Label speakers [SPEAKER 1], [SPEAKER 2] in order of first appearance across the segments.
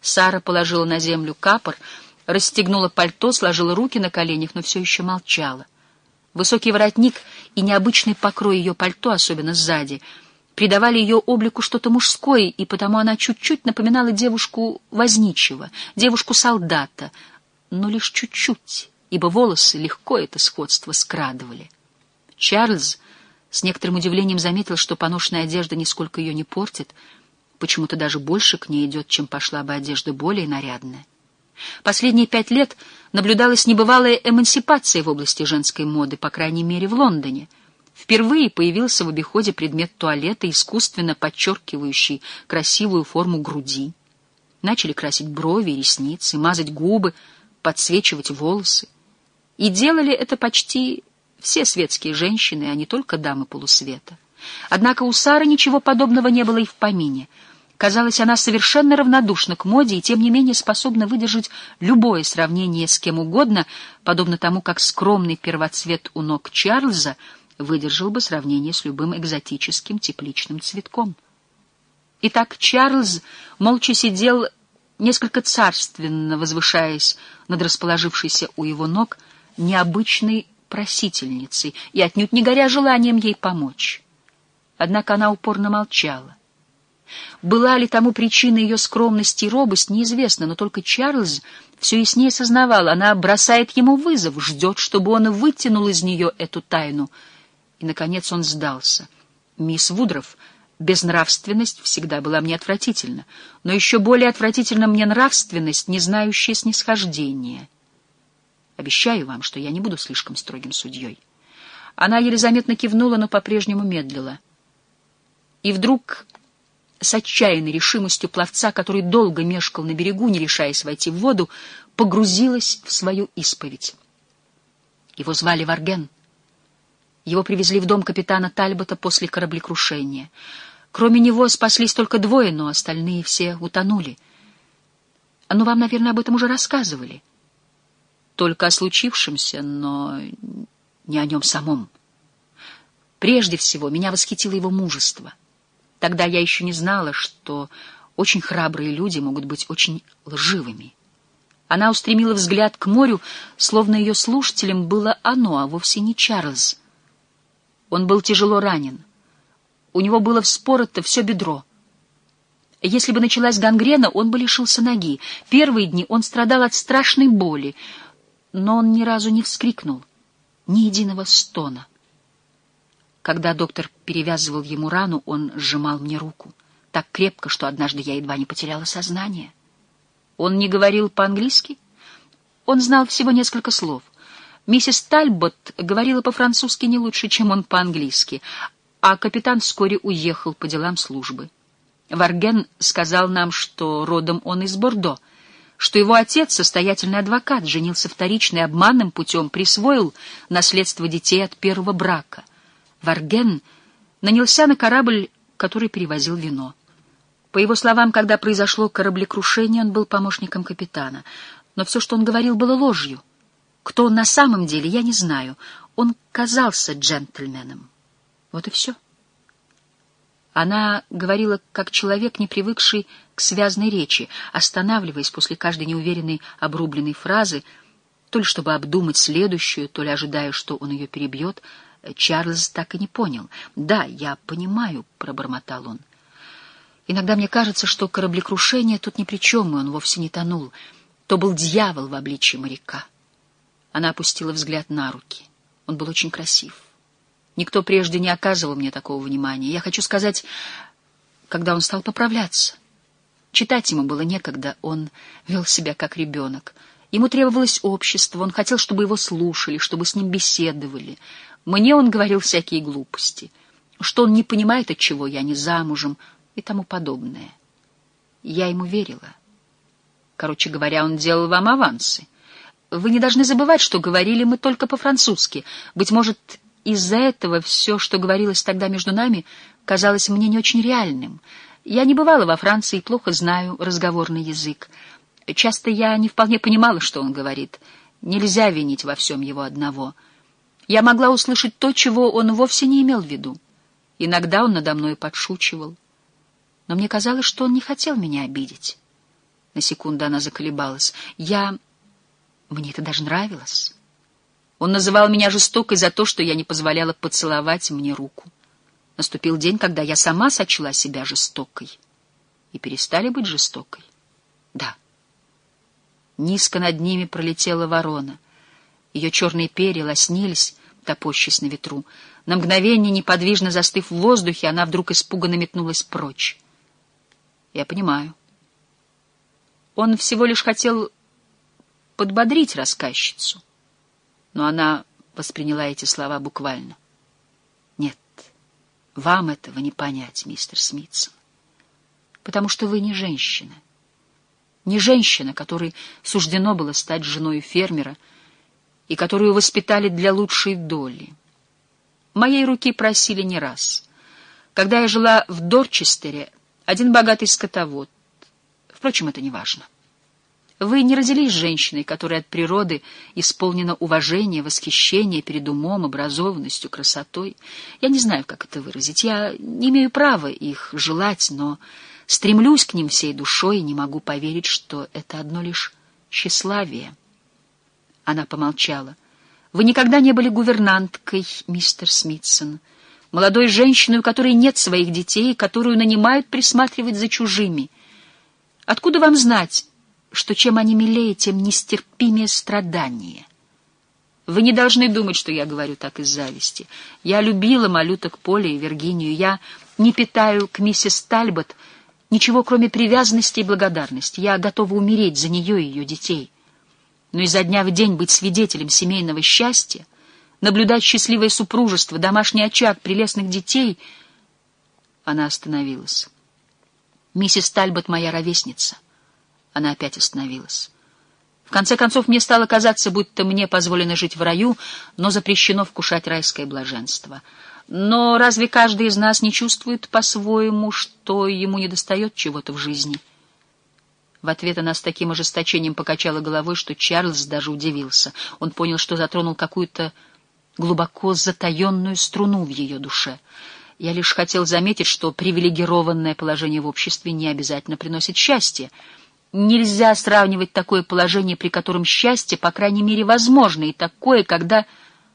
[SPEAKER 1] Сара положила на землю капор, расстегнула пальто, сложила руки на коленях, но все еще молчала. Высокий воротник и необычный покрой ее пальто, особенно сзади, придавали ее облику что-то мужское, и потому она чуть-чуть напоминала девушку возничего, девушку-солдата, но лишь чуть-чуть, ибо волосы легко это сходство скрадывали. Чарльз с некоторым удивлением заметил, что поношенная одежда нисколько ее не портит, почему-то даже больше к ней идет, чем пошла бы одежда более нарядная. Последние 5 лет наблюдалась небывалая эмансипация в области женской моды, по крайней мере, в Лондоне. Впервые появился в обиходе предмет туалета, искусственно подчеркивающий красивую форму груди. Начали красить брови и ресницы, мазать губы, подсвечивать волосы. И делали это почти все светские женщины, а не только дамы полусвета. Однако у Сары ничего подобного не было и в помине. Казалось, она совершенно равнодушна к моде и, тем не менее, способна выдержать любое сравнение с кем угодно, подобно тому, как скромный первоцвет у ног Чарльза выдержал бы сравнение с любым экзотическим тепличным цветком. Итак, Чарльз молча сидел, несколько царственно возвышаясь над расположившейся у его ног необычной просительницей и отнюдь не горя желанием ей помочь. Однако она упорно молчала. Была ли тому причина ее скромность и робость, неизвестно, но только Чарльз все яснее сознавал, она бросает ему вызов, ждет, чтобы он вытянул из нее эту тайну. И, наконец, он сдался. «Мисс Вудроф, безнравственность всегда была мне отвратительна, но еще более отвратительна мне нравственность, не знающая снисхождения. Обещаю вам, что я не буду слишком строгим судьей». Она еле заметно кивнула, но по-прежнему медлила. И вдруг, с отчаянной решимостью пловца, который долго мешкал на берегу, не решаясь войти в воду, погрузилась в свою исповедь. Его звали Варген. Его привезли в дом капитана Тальбота после кораблекрушения. Кроме него спаслись только 2, но остальные все утонули. Ну, вам, наверное, об этом уже рассказывали. Только о случившемся, но не о нем самом. Прежде всего, меня восхитило его мужество. Тогда я еще не знала, что очень храбрые люди могут быть очень лживыми. Она устремила взгляд к морю, словно ее слушателем было оно, а вовсе не Чарльз. Он был тяжело ранен. У него было вспорото все бедро. Если бы началась гангрена, он бы лишился ноги. Первые дни он страдал от страшной боли, но он ни разу не вскрикнул, ни единого стона. Когда доктор перевязывал ему рану, он сжимал мне руку так крепко, что однажды я едва не потеряла сознание. Он не говорил по-английски? Он знал всего несколько слов. Миссис Тальбот говорила по-французски не лучше, чем он по-английски, а капитан вскоре уехал по делам службы. Варген сказал нам, что родом он из Бордо, что его отец, состоятельный адвокат, женился вторично и обманным путем присвоил наследство детей от первого брака. Варген нанялся на корабль, который перевозил вино. По его словам, когда произошло кораблекрушение, он был помощником капитана. Но все, что он говорил, было ложью. Кто он на самом деле, я не знаю. Он казался джентльменом. Вот и все. Она говорила, как человек, не привыкший к связной речи, останавливаясь после каждой неуверенной обрубленной фразы, то ли чтобы обдумать следующую, то ли ожидая, что он ее перебьет. Чарльз так и не понял. «Да, я понимаю», — пробормотал он. «Иногда мне кажется, что кораблекрушение тут ни при чем, и он вовсе не тонул. То был дьявол в обличье моряка». Она опустила взгляд на руки. Он был очень красив. Никто прежде не оказывал мне такого внимания. Я хочу сказать, когда он стал поправляться. Читать ему было некогда, он вел себя как ребенок. Ему требовалось общество, он хотел, чтобы его слушали, чтобы с ним беседовали. Мне он говорил всякие глупости, что он не понимает, отчего я не замужем и тому подобное. Я ему верила. Короче говоря, он делал вам авансы. Вы не должны забывать, что говорили мы только по-французски. Быть может, из-за этого все, что говорилось тогда между нами, казалось мне не очень реальным. Я не бывала во Франции и плохо знаю разговорный язык. Часто я не вполне понимала, что он говорит. Нельзя винить во всем его одного. Я могла услышать то, чего он вовсе не имел в виду. Иногда он надо мной подшучивал. Но мне казалось, что он не хотел меня обидеть. На секунду она заколебалась. Мне это даже нравилось. Он называл меня жестокой за то, что я не позволяла поцеловать мне руку. Наступил день, когда я сама сочла себя жестокой. И перестали быть жестокой. Да. Низко над ними пролетела ворона. Ее черные перья лоснились, топорщась на ветру. На мгновение, неподвижно застыв в воздухе, она вдруг испуганно метнулась прочь. Я понимаю. Он всего лишь хотел подбодрить рассказчицу. Но она восприняла эти слова буквально. Нет, вам этого не понять, мистер Смитсон. Потому что вы не женщина. Не женщина, которой суждено было стать женой фермера и которую воспитали для лучшей доли. Моей руки просили не раз. Когда я жила в Дорчестере, один богатый скотовод. Впрочем, это не важно. Вы не родились женщиной, которая от природы исполнена уважения, восхищения перед умом, образованностью, красотой. Я не знаю, как это выразить. Я не имею права их желать, но стремлюсь к ним всей душой и не могу поверить, что это одно лишь тщеславие. Она помолчала. Вы никогда не были гувернанткой, мистер Смитсон, молодой женщиной, у которой нет своих детей, которую нанимают присматривать за чужими. Откуда вам знать, что чем они милее, тем нестерпимее страдания? Вы не должны думать, что я говорю так из зависти. Я любила малюток Поля и Виргинию. Я не питаю к миссис Тальбот ничего, кроме привязанности и благодарности. Я готова умереть за нее и ее детей. Но изо дня в день быть свидетелем семейного счастья, наблюдать счастливое супружество, домашний очаг, прелестных детей... Она остановилась. Миссис Тальбот моя ровесница. Она опять остановилась. В конце концов, мне стало казаться, будто мне позволено жить в раю, но запрещено вкушать райское блаженство. Но разве каждый из нас не чувствует по-своему, что ему недостает чего-то в жизни? В ответ она с таким ожесточением покачала головой, что Чарльз даже удивился. Он понял, что затронул какую-то глубоко затаенную струну в ее душе. Я лишь хотел заметить, что привилегированное положение в обществе не обязательно приносит счастье. Нельзя сравнивать такое положение, при котором счастье, по крайней мере, возможно, и такое, когда...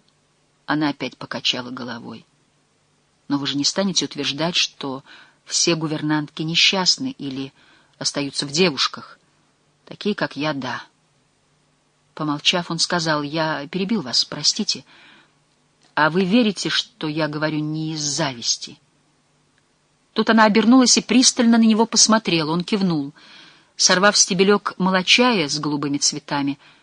[SPEAKER 1] Она опять покачала головой. Но вы же не станете утверждать, что все гувернантки несчастны или остаются в девушках. Такие, как я, да. Помолчав, он сказал: я перебил вас, простите. А вы верите, что я говорю не из зависти? Тут она обернулась и пристально на него посмотрела. Он кивнул. Сорвав стебелек молочая с голубыми цветами,